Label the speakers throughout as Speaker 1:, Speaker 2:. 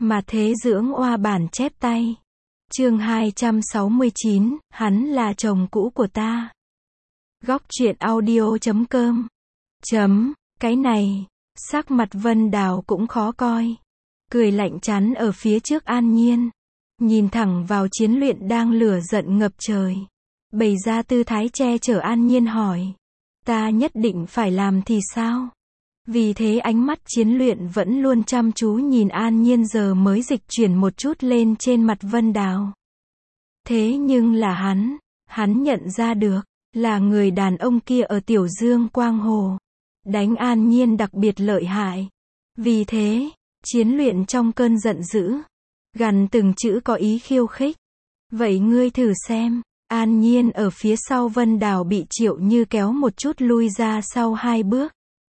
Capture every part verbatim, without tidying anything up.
Speaker 1: Mà thế dưỡng oa bản chép tay. Chương hai trăm sáu mươi chín, hắn là chồng cũ của ta. Góc truyện audio chấm com. Chấm, cái này, sắc mặt Vân Đào cũng khó coi. Cười lạnh chắn ở phía trước An Nhiên. Nhìn thẳng vào Chiến Luyện đang lửa giận ngập trời. Bày ra tư thái che chở An Nhiên hỏi. Ta nhất định phải làm thì sao? Vì thế ánh mắt Chiến Luyện vẫn luôn chăm chú nhìn An Nhiên, giờ mới dịch chuyển một chút lên trên mặt Vân Đào. Thế nhưng là hắn, hắn nhận ra được, là người đàn ông kia ở Tiểu Dương Quang Hồ. Đánh An Nhiên đặc biệt lợi hại. Vì thế, Chiến Luyện trong cơn giận dữ, gằn từng chữ có ý khiêu khích. Vậy ngươi thử xem. An Nhiên ở phía sau Vân Đào bị Triệu Như kéo một chút lui ra sau hai bước.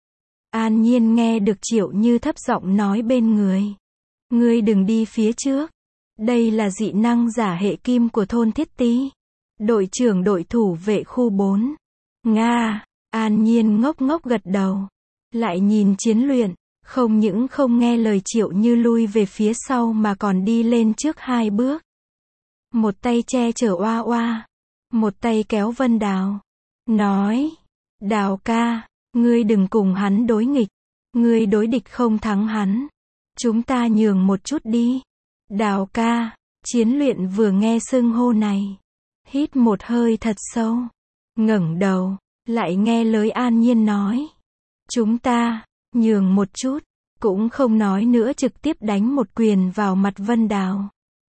Speaker 1: An Nhiên nghe được Triệu Như thấp giọng nói bên người. Ngươi đừng đi phía trước. Đây là dị năng giả hệ kim của thôn Thiết Tý. Đội trưởng đội thủ vệ khu bốn. Nga. An Nhiên ngốc ngốc gật đầu. Lại nhìn Chiến Luyện. Không những không nghe lời Triệu Như lui về phía sau mà còn đi lên trước hai bước. Một tay che chở oa oa. Một tay kéo Vân Đào. Nói. Đào ca. Ngươi đừng cùng hắn đối nghịch. Ngươi đối địch không thắng hắn. Chúng ta nhường một chút đi. Đào ca. Chiến Luyện vừa nghe xưng hô này. Hít một hơi thật sâu. Ngẩng đầu. Lại nghe lời An Nhiên nói. Chúng ta. Nhường một chút. Cũng không nói nữa, trực tiếp đánh một quyền vào mặt Vân Đào.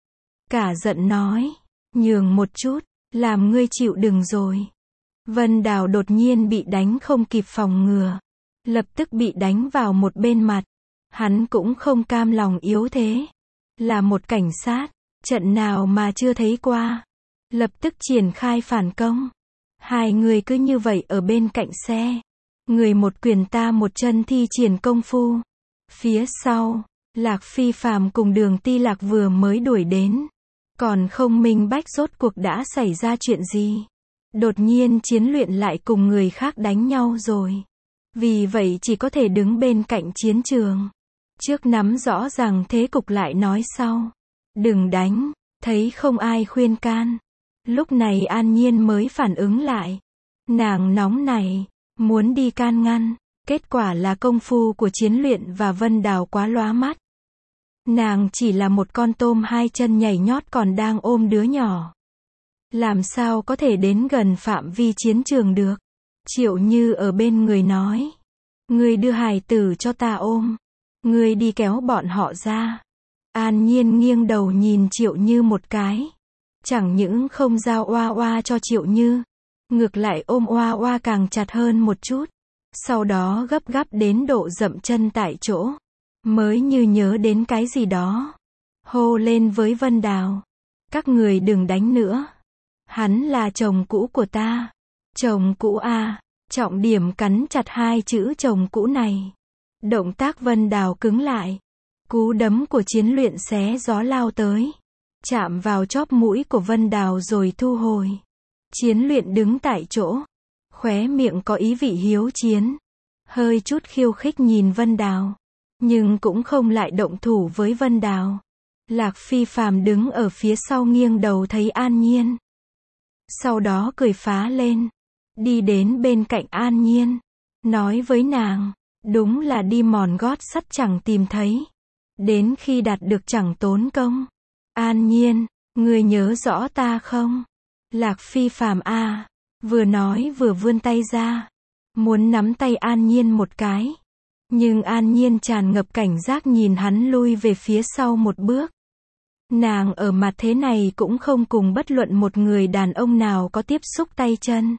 Speaker 1: Cả giận nói. Nhường một chút. Làm ngươi chịu đừng rồi. Vân Đào đột nhiên bị đánh không kịp phòng ngừa. Lập tức bị đánh vào một bên mặt. Hắn cũng không cam lòng yếu thế. Là một cảnh sát. Trận nào mà chưa thấy qua. Lập tức triển khai phản công. Hai người cứ như vậy ở bên cạnh xe. Người một quyền ta một chân thi triển công phu. Phía sau, Lạc Phi Phàm cùng Đường Ti Lạc vừa mới đuổi đến. Còn không minh bách rốt cuộc đã xảy ra chuyện gì. Đột nhiên Chiến Luyện lại cùng người khác đánh nhau rồi. Vì vậy chỉ có thể đứng bên cạnh chiến trường. Trước nắm rõ ràng thế cục lại nói sau. Đừng đánh, thấy không ai khuyên can. Lúc này An Nhiên mới phản ứng lại. Nàng nóng này, muốn đi can ngăn. Kết quả là công phu của Chiến Luyện và Vân Đào quá lóa mắt. Nàng chỉ là một con tôm hai chân nhảy nhót còn đang ôm đứa nhỏ. Làm sao có thể đến gần phạm vi chiến trường được. Triệu Như ở bên người nói. Ngươi đưa hài tử cho ta ôm. Ngươi đi kéo bọn họ ra. An Nhiên nghiêng đầu nhìn Triệu Như một cái. Chẳng những không giao oa oa cho Triệu Như. Ngược lại ôm oa oa càng chặt hơn một chút. Sau đó gấp gáp đến độ dậm chân tại chỗ. Mới như nhớ đến cái gì đó. Hô lên với Vân Đào. Các người đừng đánh nữa. Hắn là chồng cũ của ta. Chồng cũ à. Trọng điểm cắn chặt hai chữ chồng cũ này. Động tác Vân Đào cứng lại. Cú đấm của Chiến Luyện xé gió lao tới. Chạm vào chóp mũi của Vân Đào rồi thu hồi. Chiến Luyện đứng tại chỗ. Khóe miệng có ý vị hiếu chiến. Hơi chút khiêu khích nhìn Vân Đào. Nhưng cũng không lại động thủ với Vân Đào. Lạc Phi Phàm đứng ở phía sau nghiêng đầu thấy An Nhiên. Sau đó cười phá lên. Đi đến bên cạnh An Nhiên. Nói với nàng. Đúng là đi mòn gót sắt chẳng tìm thấy. Đến khi đạt được chẳng tốn công. An Nhiên, ngươi nhớ rõ ta không? Lạc Phi Phàm a. Vừa nói vừa vươn tay ra. Muốn nắm tay An Nhiên một cái. Nhưng An Nhiên tràn ngập cảnh giác nhìn hắn lui về phía sau một bước. Nàng ở mặt thế này cũng không cùng bất luận một người đàn ông nào có tiếp xúc tay chân.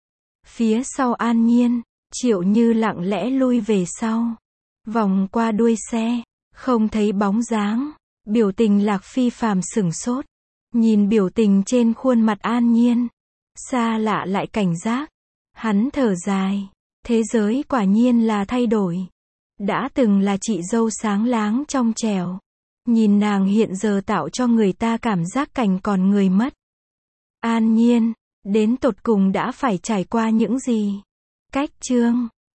Speaker 1: Phía sau An Nhiên, Triệu Như lặng lẽ lui về sau. Vòng qua đuôi xe, không thấy bóng dáng. Biểu tình Lạc Phi Phàm sửng sốt. Nhìn biểu tình trên khuôn mặt An Nhiên. Xa lạ lại cảnh giác. Hắn thở dài. Thế giới quả nhiên là thay đổi. Đã từng là chị dâu sáng láng trong trẻo. Nhìn nàng hiện giờ tạo cho người ta cảm giác cảnh còn người mất. An Nhiên, đến tột cùng đã phải trải qua những gì? Cách chương